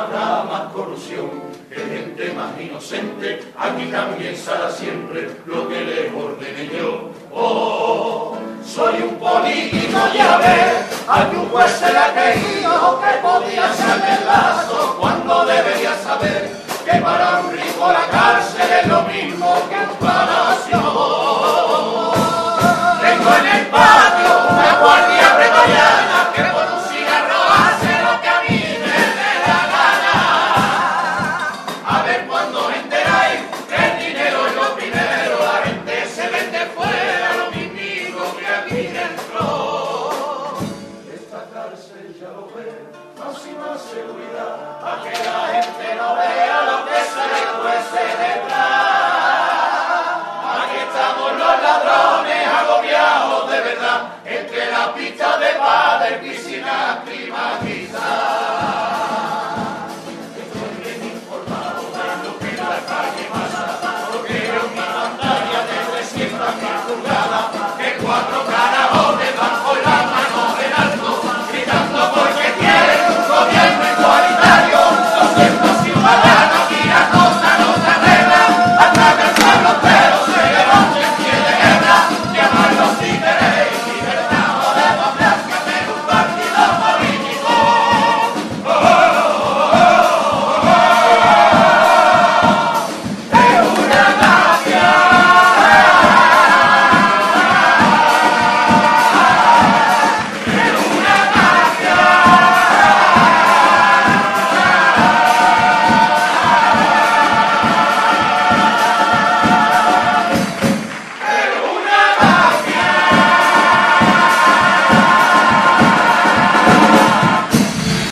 habrá más corrupción, que gente más inocente, aquí también será siempre lo que les ordene yo. Oh, soy un político, ya ves, a que un juez se le ha creído que podía ser el lazo, cuando debería saber que para un rico la cárcel es lo mismo que un palacio. Tengo en el patio una guardia pretoriana que por un cigarro hace lo que a mí me dé la gana. A ver cuando os enteráis que el dinero es lo primero, la gente se vende fuera, lo mismo que aquí dentro. Esta cárcel ya lo ve, más y más seguridad, para que la gente no vea lo que se le cuece detrás. Aquí estamos los ladrones agobiados de verdad, entre la pista de